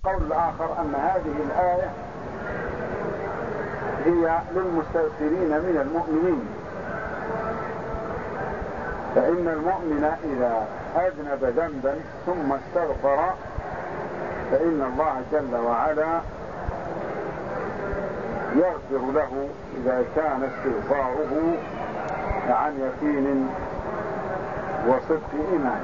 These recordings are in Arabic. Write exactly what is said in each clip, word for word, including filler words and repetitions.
والقول الآخر أن هذه الآية هي للمستغفرين من المؤمنين، فإن المؤمن إذا أذنب ذنبا ثم استغفر فإن الله جل وعلا يغفر له إذا كان استغفاره عن يقين وصدق إيمان.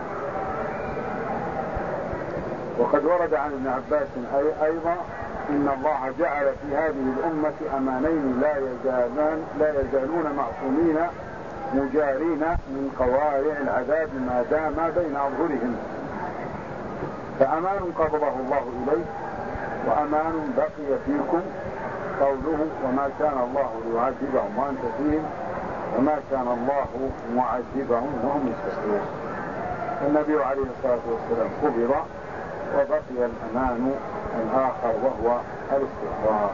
وقد ورد عن ابن عباس أيضا إن الله جعل في هذه الأمة أمانين لا يزالان لا يزالون معصومين مجارين من قوارع العذاب ما دام بين أظهرهم، فأمان قبضه الله إليه وأمان بقي فيكم قوله وما كان الله ليعذبهم وأنت فيهم وما كان الله معذبهم وهم يستغفرون. النبي عليه الصلاة والسلام قبض وبقي الأمان الآخر وهو الاستغفار.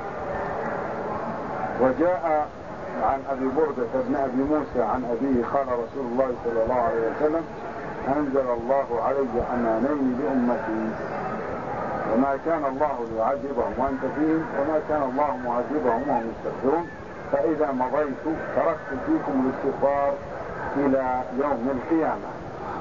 وجاء عن أبي بردة بن أبي موسى عن أبيه قال رسول الله صلى الله عليه وسلم أنزل الله علي أمانين لأمتي وما كان الله ليعذبهم وأنت فيهم وما كان الله معذبهم وهم يستغفرون، فإذا مضيت تركت فيكم الاستغفار إلى يوم القيامة.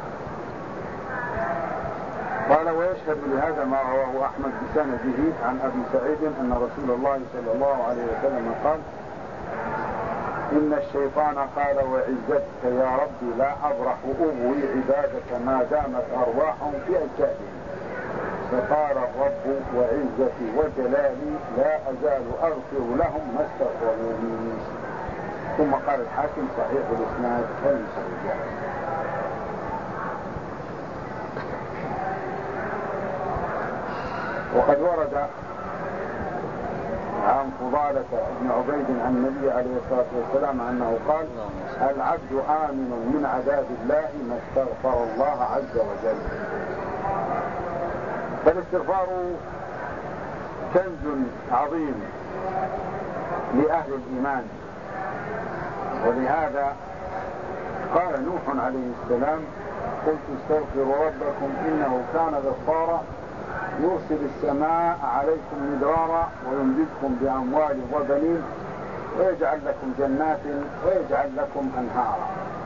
قال ويشهد لهذا ما رواه أحمد بسنده عن أبي سعيد أن رسول الله صلى الله عليه وسلم قال إن الشيطان قال وعزتك يا ربي لا أبرح أغوي عبادك ما دامت أرواحهم في أجسادهم، فقال الرب وعزتي وجلالي لا أزال أغفر لهم ما استغفروني. ثم قال الحاكم صحيح الإسناد فليس رجال. وقد ورد عن فضالة بن عبيد عن النبي عليه الصلاة والسلام أنه قال العبد آمن من عذاب الله ما استغفر الله عز وجل. فالاستغفار كنز عظيم لأهل الإيمان، ولهذا قال نوح عليه السلام قلت استغفروا ربكم إنه كان غفارا يرسل السماء عليكم مدرارا ويمددكم بأموال وبنين ويجعل لكم جنات ويجعل لكم أنهارا.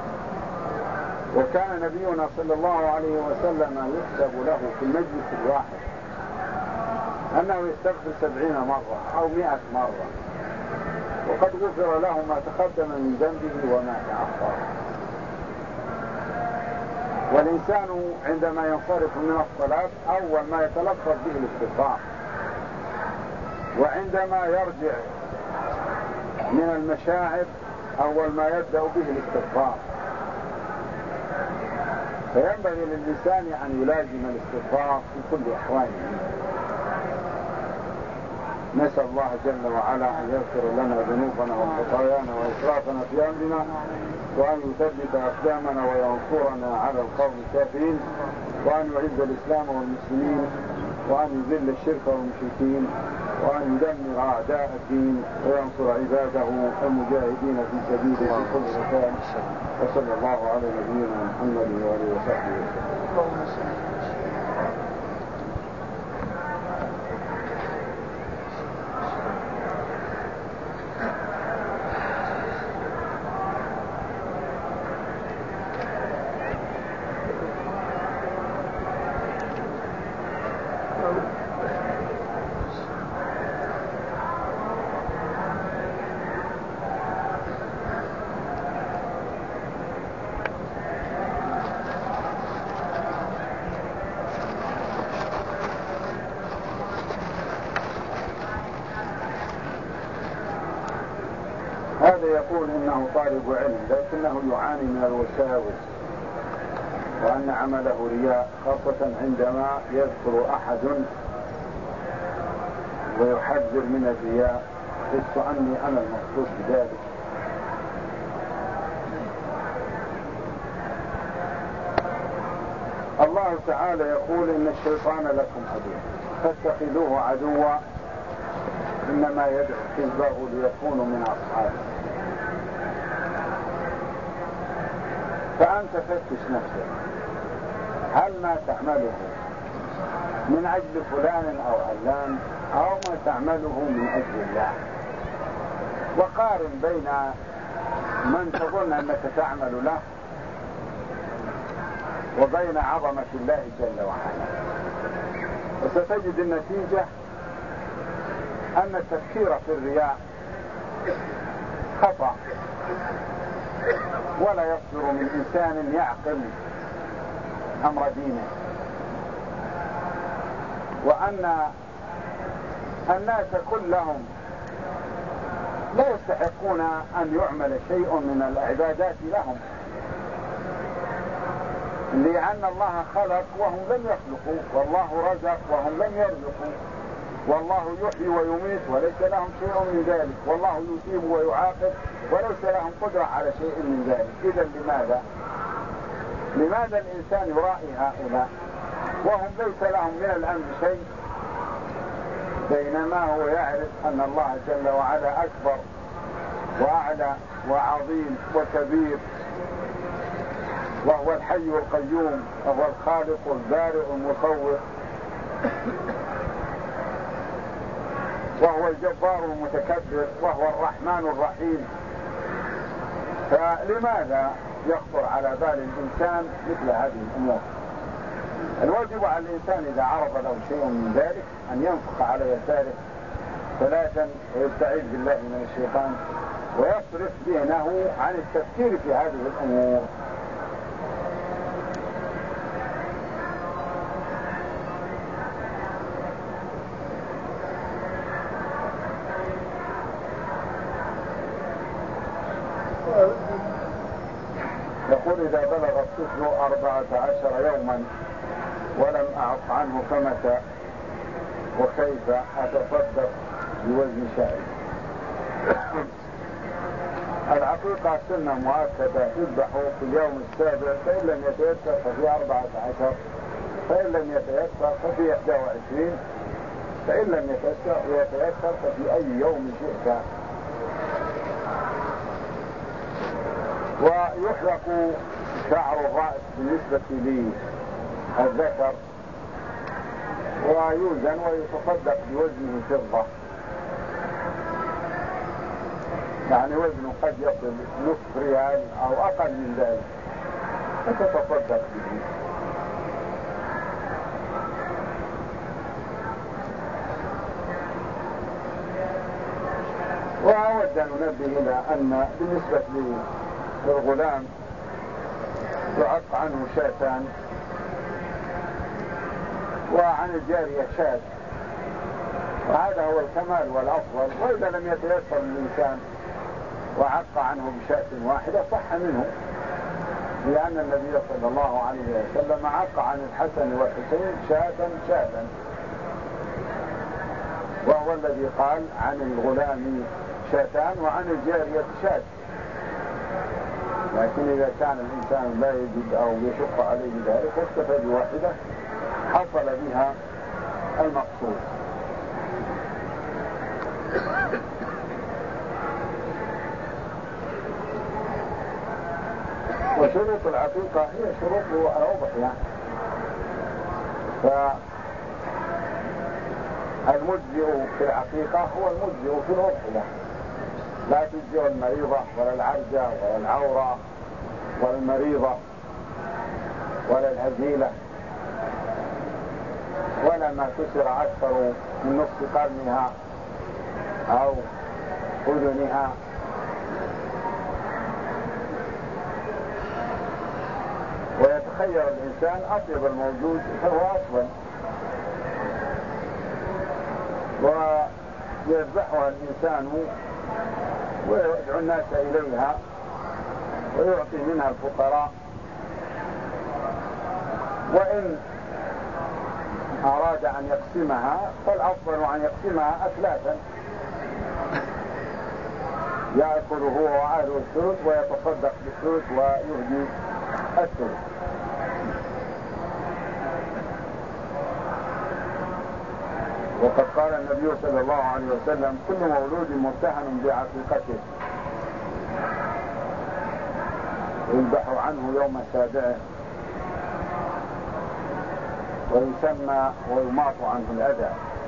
وكان نبينا صلى الله عليه وسلم يكتب له في المجلس الواحد أنه يستغفر سبعين مرة أو مئة مرة، وقد غفر له ما تقدم من ذنبه وما تأخر. والإنسان عندما ينصرف من الصلاة أول ما يتلفظ به الاستغفار، وعندما يرجع من المشاعر أول ما يبدأ به الاستغفار. فينبغي للإنسان أن يلازم الاستغفار في كل أحواله. نسأل الله جل وعلا أن يغفر لنا ذنوبنا وخطايانا وإسرافنا في أمرنا، وأن يثبت أقدامنا وينصرنا على القوم الكافرين، وأن يعز الإسلام والمسلمين، وأن يذل الشرك والمشركين، وأن يدمر أعداء الدين وينصر عباده المجاهدين في سبيله في كل مكان. وصلى الله على نبينا محمد وآله وصحبه وسلم. هذا يقول إنه طالب علم لكنه يعاني من الوساوس، وأن عمله رياء، خاصة عندما يذكر أحد ويحذر من الرياء، قلت أني أنا المقصود بذلك. الله تعالى يقول إن الشيطان لكم عدو فاتخذوه عدوا إنما يدعو حزبه ليكونوا من أصحابه. فأنت فتش نفسك، هل ما تعمله من أجل فلان أو علان أو ما تعمله من أجل الله. وقارن بين من تظن أنك تعمل له وبين عظمة الله جل وعلا، وستجد النتيجة أن التفكير في الرياء خطأ، ولا يصدر من إنسان يعقل أمر دينه، وأن الناس كلهم لا يستحقون أن يعمل شيء من العبادات لهم، لأن الله خلق وهم لم يخلقوا، والله رزق وهم لم يرزقوا، والله يحيي ويميت وليس لهم شيء من ذلك، والله يثيب ويعاقب وليس لهم قدرة على شيء من ذلك. إذا لماذا لماذا الإنسان يرائي هؤلاء وهم ليس لهم من الأمر شيء، بينما هو يعرف أن الله جل وعلا أكبر وأعلى وعظيم وكبير، وهو الحي القيوم، وهو الخالق البارئ المصور، وهو الجبار المتكبر، وهو الرحمن الرحيم. فلماذا يخطر على بال الإنسان مثل هذه الأمور؟ الواجب على الإنسان إذا عرض له شيء من ذلك أن ينفق على يساره ثلاثا ويستعيذ بالله من الشيطان ويصرف ذهنه عن التفكير في هذه الأمور. يقول إذا بلغ الطفل أربعة عشر يوما ولم أعط عنه فمتى وكيف أتصدق بوزن شعري؟ العقيقة سنة مؤكدة تذبح في اليوم السابع، فإن لم يتيسر ففي أربعة عشر، فإن لم يتيسر ففي إحدى وعشرين، فإن لم يتيسر ففي أي يوم شئت. ويحلق شعر الرأس بالنسبة للذكر ويوزن ويتصدق بوزنه فضة، يعني وزنه قد يصل نصف ريال أو أقل من ذلك فتتصدق به. وأود أن ننبه إلى أن بالنسبة للغلام يعق عنه شاتان، وعن الجارية شاة، وهذا هو الكمال والأفضل. وإذا لم يتيسر الإنسان وعق عنه بشاة واحدة صح منه، لأن النبي صلى الله عليه وسلم عق عن الحسن والحسين شاة شاة، وهو الذي قال عن الغلام شاتان وعن الجارية شاة. لكن إذا كان الإنسان لا يجد أو يشق عليه ذلك واكتفى بواحدة حصل بها المقصود. وشروط العقيقة هي شروط الأضحية، فالمجزئ في العقيقة هو المجزئ في الأضحية، لا تجزئ المريضة ولا العرجة ولا العورة ولا المريضة ولا الهزيلة ولا ما كسر أكثر من نصف قرنها أو أذنها. ويتخير الإنسان أطيب الموجود فهو أفضل، ويذبحها الإنسان ويدعو الناس إليها ويعطي منها الفقراء. وإن أراد أن يقسمها فالأفضل أن يقسمها أثلاثا، يأكل هو وأهله الثلث ويتصدق بالثلث ويهدي الثلث. وقد قال النبي صلى الله عليه وسلم كل مولود مرتهن بعقيقته يذبح عنه يوم سابعه. ويسمى ويماط عنه الأذى.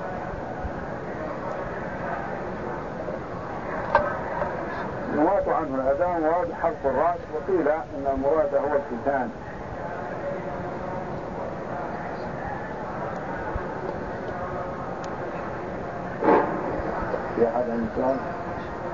يماط عنه الأذى مراد حلق الرأس، وقيل إن المراد هو الختان. في هذا المثال